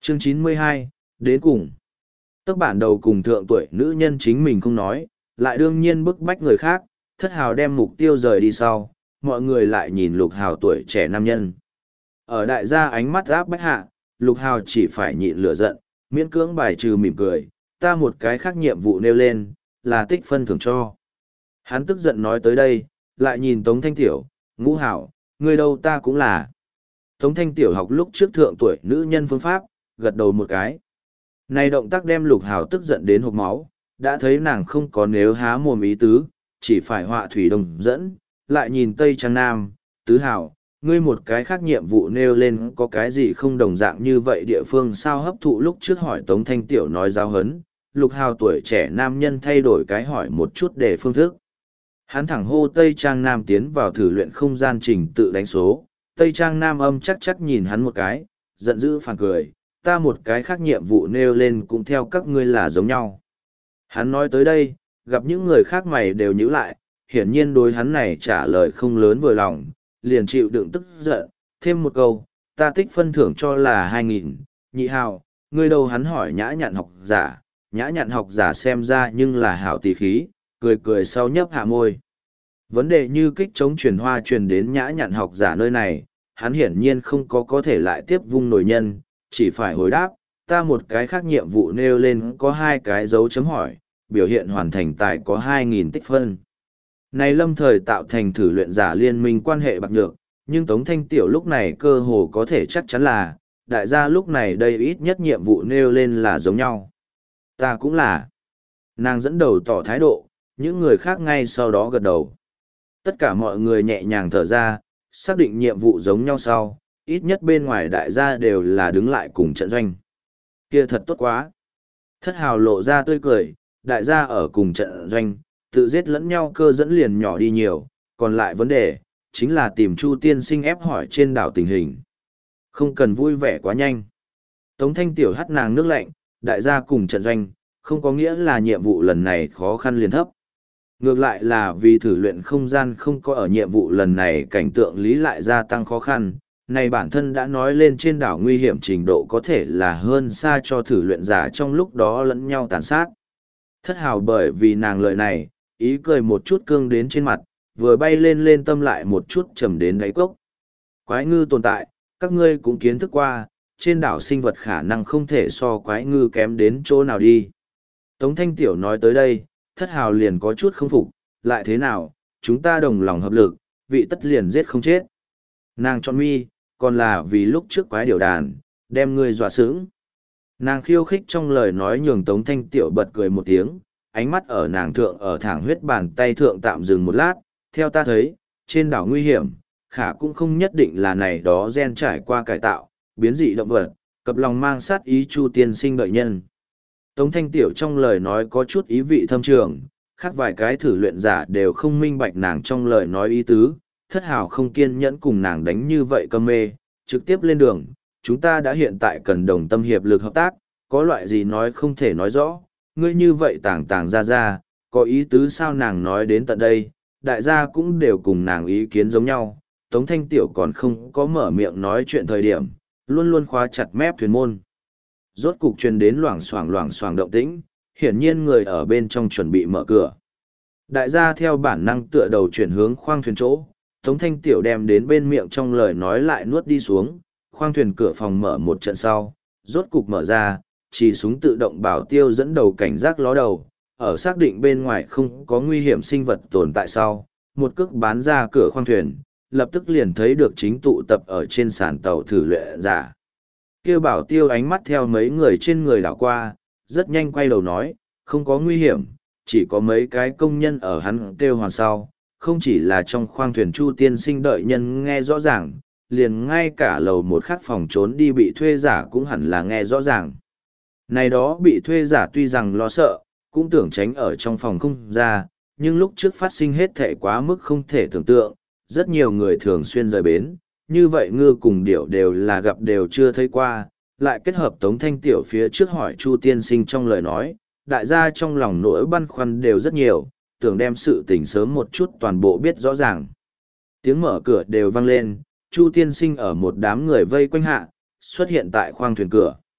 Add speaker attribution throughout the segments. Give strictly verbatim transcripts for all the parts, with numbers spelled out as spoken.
Speaker 1: Chương chín mươi hai, đến cùng. Tất bản đầu cùng thượng tuổi nữ nhân chính mình không nói, lại đương nhiên bức bách người khác, thất hào đem mục tiêu rời đi sau, mọi người lại nhìn lục hào tuổi trẻ nam nhân. Ở đại gia ánh mắt áp bách hạ, lục hào chỉ phải nhịn lửa giận, miễn cưỡng bài trừ mỉm cười, ta một cái khác nhiệm vụ nêu lên, là tích phân thưởng cho. Hắn tức giận nói tới đây, lại nhìn Tống Thanh Tiểu, ngũ hảo, người đâu ta cũng là. Tống Thanh Tiểu học lúc trước thượng tuổi nữ nhân phương pháp, gật đầu một cái. Này động tác đem lục hào tức giận đến hộc máu, đã thấy nàng không có nếu há mồm ý tứ, chỉ phải họa thủy đồng dẫn, lại nhìn Tây Trang Nam, tứ hảo, ngươi một cái khác nhiệm vụ nêu lên có cái gì không đồng dạng như vậy địa phương sao hấp thụ lúc trước hỏi Tống Thanh Tiểu nói giáo hấn, lục hào tuổi trẻ nam nhân thay đổi cái hỏi một chút để phương thức. Hắn thẳng hô Tây Trang Nam tiến vào thử luyện không gian trình tự đánh số, Tây Trang Nam âm chắc chắc nhìn hắn một cái, giận dữ phản cười, ta một cái khác nhiệm vụ nêu lên cũng theo các ngươi là giống nhau. Hắn nói tới đây, gặp những người khác mày đều nhíu lại, hiển nhiên đối hắn này trả lời không lớn vừa lòng, liền chịu đựng tức giận, thêm một câu, ta tích phân thưởng cho là hai nghìn, nhị hào, ngươi đâu hắn hỏi nhã nhặn học giả, nhã nhặn học giả xem ra nhưng là hảo tỷ khí, cười cười sau nhấp hạ môi. Vấn đề như kích chống truyền hoa truyền đến nhã nhặn học giả nơi này, hắn hiển nhiên không có có thể lại tiếp vung nổi nhân, chỉ phải hồi đáp, ta một cái khác nhiệm vụ nêu lên có hai cái dấu chấm hỏi, biểu hiện hoàn thành tài có hai nghìn tích phân. Này lâm thời tạo thành thử luyện giả liên minh quan hệ bạc nhược, nhưng Tống Thanh Tiểu lúc này cơ hồ có thể chắc chắn là, đại gia lúc này đây ít nhất nhiệm vụ nêu lên là giống nhau. Ta cũng là. Nàng dẫn đầu tỏ thái độ, những người khác ngay sau đó gật đầu. Tất cả mọi người nhẹ nhàng thở ra, xác định nhiệm vụ giống nhau sau, ít nhất bên ngoài đại gia đều là đứng lại cùng trận doanh. Kia thật tốt quá. Thất hào lộ ra tươi cười, đại gia ở cùng trận doanh, tự giết lẫn nhau cơ dẫn liền nhỏ đi nhiều, còn lại vấn đề, chính là tìm Chu tiên sinh ép hỏi trên đảo tình hình. Không cần vui vẻ quá nhanh. Tống Thanh Tiểu hắt nàng nước lạnh, đại gia cùng trận doanh, không có nghĩa là nhiệm vụ lần này khó khăn liền thấp. Ngược lại là vì thử luyện không gian không có ở nhiệm vụ lần này cảnh tượng lý lại gia tăng khó khăn, này bản thân đã nói lên trên đảo nguy hiểm trình độ có thể là hơn xa cho thử luyện giả trong lúc đó lẫn nhau tàn sát. Thất hào bởi vì nàng lợi này, ý cười một chút cương đến trên mặt, vừa bay lên lên tâm lại một chút trầm đến đáy cốc. Quái ngư tồn tại, các ngươi cũng kiến thức qua, trên đảo sinh vật khả năng không thể so quái ngư kém đến chỗ nào đi. Tống Thanh Tiểu nói tới đây, thất hào liền có chút không phục, lại thế nào, chúng ta đồng lòng hợp lực, vị tất liền giết không chết. Nàng chọn mi, còn là vì lúc trước quái điều đàn, đem ngươi dọa sướng. Nàng khiêu khích trong lời nói nhường Tống Thanh Tiểu bật cười một tiếng, ánh mắt ở nàng thượng ở thẳng huyết bàn tay thượng tạm dừng một lát, theo ta thấy, trên đảo nguy hiểm, khả cũng không nhất định là này đó gen trải qua cải tạo, biến dị động vật, cập lòng mang sát ý Chu tiên sinh đợi nhân. Tống Thanh Tiểu trong lời nói có chút ý vị thâm trường, khác vài cái thử luyện giả đều không minh bạch nàng trong lời nói ý tứ, thất hào không kiên nhẫn cùng nàng đánh như vậy cơm mê, trực tiếp lên đường, chúng ta đã hiện tại cần đồng tâm hiệp lực hợp tác, có loại gì nói không thể nói rõ, ngươi như vậy tàng tàng ra ra, có ý tứ sao nàng nói đến tận đây, đại gia cũng đều cùng nàng ý kiến giống nhau, Tống Thanh Tiểu còn không có mở miệng nói chuyện thời điểm, luôn luôn khóa chặt mép thuyền môn. Rốt cục truyền đến loảng xoảng loảng xoảng động tĩnh, hiển nhiên người ở bên trong chuẩn bị mở cửa. Đại gia theo bản năng tựa đầu chuyển hướng khoang thuyền chỗ, Tống Thanh Tiểu đem đến bên miệng trong lời nói lại nuốt đi xuống, khoang thuyền cửa phòng mở một trận sau, rốt cục mở ra, chỉ súng tự động bảo tiêu dẫn đầu cảnh giác ló đầu, ở xác định bên ngoài không có nguy hiểm sinh vật tồn tại sau, một cước bán ra cửa khoang thuyền, lập tức liền thấy được chính tụ tập ở trên sàn tàu thử luyện giả. Kêu bảo tiêu ánh mắt theo mấy người trên người đảo qua, rất nhanh quay đầu nói, không có nguy hiểm, chỉ có mấy cái công nhân ở hắn kêu hoàn sau, không chỉ là trong khoang thuyền Chu tiên sinh đợi nhân nghe rõ ràng, liền ngay cả lầu một khắc phòng trốn đi bị thuê giả cũng hẳn là nghe rõ ràng. Này đó bị thuê giả tuy rằng lo sợ, cũng tưởng tránh ở trong phòng không ra, nhưng lúc trước phát sinh hết thể quá mức không thể tưởng tượng, rất nhiều người thường xuyên rời bến, như vậy ngư cùng điểu đều là gặp đều chưa thấy qua, lại kết hợp Tống Thanh Tiểu phía trước hỏi Chu tiên sinh trong lời nói, đại gia trong lòng nỗi băn khoăn đều rất nhiều, tưởng đem sự tình sớm một chút toàn bộ biết rõ ràng. Tiếng mở cửa đều vang lên, Chu tiên sinh ở một đám người vây quanh hạ, xuất hiện tại khoang thuyền cửa.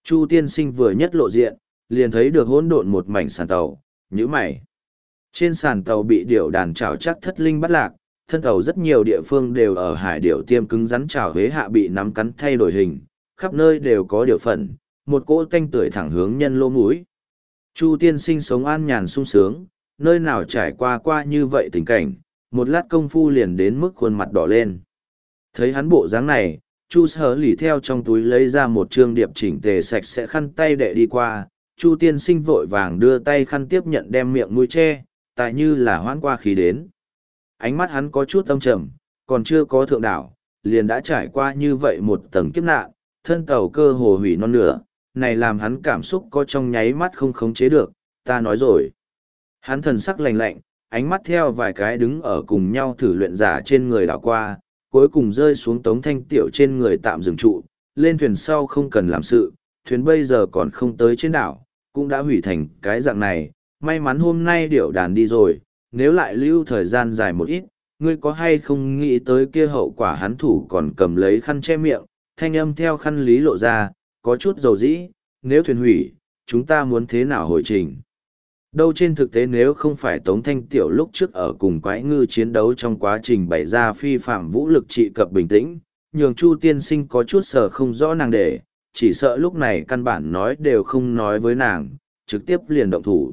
Speaker 1: Chu tiên sinh vừa nhất lộ diện, liền thấy được hỗn độn một mảnh sàn tàu, nhíu mày. Trên sàn tàu bị điểu đàn chảo chắc thất linh bắt lạc, thân tàu rất nhiều địa phương đều ở hải điểu tiêm cứng rắn chảo huế hạ bị nắm cắn thay đổi hình, khắp nơi đều có điểu phần, một cỗ tanh tưởi thẳng hướng nhân lỗ mũi. Chu tiên sinh sống an nhàn sung sướng, nơi nào trải qua qua như vậy tình cảnh, một lát công phu liền đến mức khuôn mặt đỏ lên. Thấy hắn bộ dáng này, Chu Sở lì theo trong túi lấy ra một trương điệp chỉnh tề sạch sẽ khăn tay đệ đi qua, Chu tiên sinh vội vàng đưa tay khăn tiếp nhận đem miệng mũi che, tại như là hoãn qua khí đến. Ánh mắt hắn có chút âm trầm, còn chưa có thượng đảo, liền đã trải qua như vậy một tầng kiếp nạn, thân tàu cơ hồ hủy non nửa, này làm hắn cảm xúc có trong nháy mắt không khống chế được, ta nói rồi. Hắn thần sắc lạnh lạnh, ánh mắt theo vài cái đứng ở cùng nhau thử luyện giả trên người đảo qua, cuối cùng rơi xuống Tống Thanh Tiểu trên người tạm dừng trụ, lên thuyền sau không cần làm sự, thuyền bây giờ còn không tới trên đảo, cũng đã hủy thành cái dạng này, may mắn hôm nay điệu đàn đi rồi, nếu lại lưu thời gian dài một ít, ngươi có hay không nghĩ tới kia hậu quả hắn thủ còn cầm lấy khăn che miệng, thanh âm theo khăn lý lộ ra, có chút dầu dĩ, nếu thuyền hủy, chúng ta muốn thế nào hồi trình. Đâu trên thực tế nếu không phải Tống Thanh Tiểu lúc trước ở cùng quái ngư chiến đấu trong quá trình bày ra phi phạm vũ lực trị cập bình tĩnh, nhường Chu tiên sinh có chút sợ không rõ nàng để, chỉ sợ lúc này căn bản nói đều không nói với nàng, trực tiếp liền động thủ.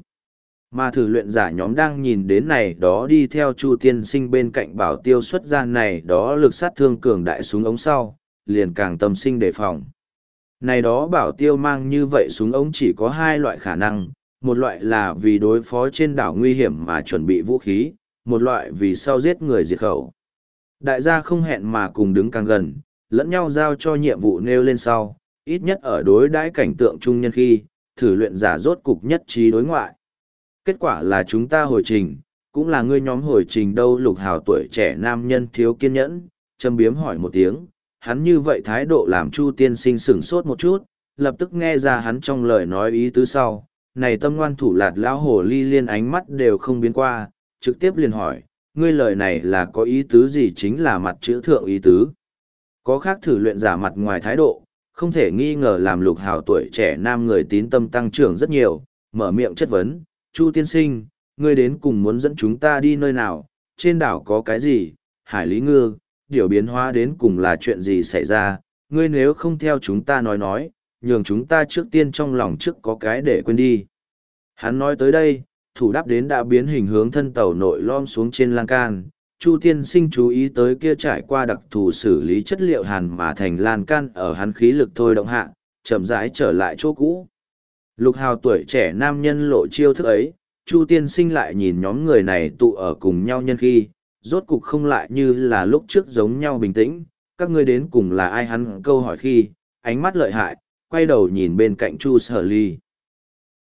Speaker 1: Mà thử luyện giả nhóm đang nhìn đến này đó đi theo Chu tiên sinh bên cạnh bảo tiêu xuất ra này đó lực sát thương cường đại súng ống sau, liền càng tâm sinh đề phòng. Này đó bảo tiêu mang như vậy súng ống chỉ có hai loại khả năng, một loại là vì đối phó trên đảo nguy hiểm mà chuẩn bị vũ khí, một loại vì sau giết người diệt khẩu. Đại gia không hẹn mà cùng đứng càng gần, lẫn nhau giao cho nhiệm vụ nêu lên sau, ít nhất ở đối đãi cảnh tượng chung nhân khi, thử luyện giả rốt cục nhất trí đối ngoại. Kết quả là chúng ta hồi trình, cũng là ngươi nhóm hồi trình đâu. Lục Hào tuổi trẻ nam nhân thiếu kiên nhẫn, châm biếm hỏi một tiếng, hắn như vậy thái độ làm Chu tiên sinh sửng sốt một chút, lập tức nghe ra hắn trong lời nói ý tứ sau, này tâm ngoan thủ lạt lão hồ ly liên ánh mắt đều không biến qua, trực tiếp liền hỏi, ngươi lời này là có ý tứ gì, chính là mặt chữ thượng ý tứ. Có khác thử luyện giả mặt ngoài thái độ, không thể nghi ngờ làm Lục Hào tuổi trẻ nam người tín tâm tăng trưởng rất nhiều, mở miệng chất vấn, Chu tiên sinh, ngươi đến cùng muốn dẫn chúng ta đi nơi nào, trên đảo có cái gì, hải lý ngư, điều biến hóa đến cùng là chuyện gì xảy ra, ngươi nếu không theo chúng ta nói nói, nhường chúng ta trước tiên trong lòng trước có cái để quên đi. Hắn nói tới đây, thủ đáp đến đã biến hình hướng thân tàu nội lom xuống trên lan can, Chu tiên sinh chú ý tới kia trải qua đặc thù xử lý chất liệu hàn mà thành lan can ở hắn khí lực thôi động hạ, chậm rãi trở lại chỗ cũ. Lục Hào tuổi trẻ nam nhân lộ chiêu thức ấy, Chu tiên sinh lại nhìn nhóm người này tụ ở cùng nhau nhân khi, rốt cục không lại như là lúc trước giống nhau bình tĩnh, các ngươi đến cùng là ai, hắn câu hỏi khi, ánh mắt lợi hại, quay đầu nhìn bên cạnh Chu Sở Ly.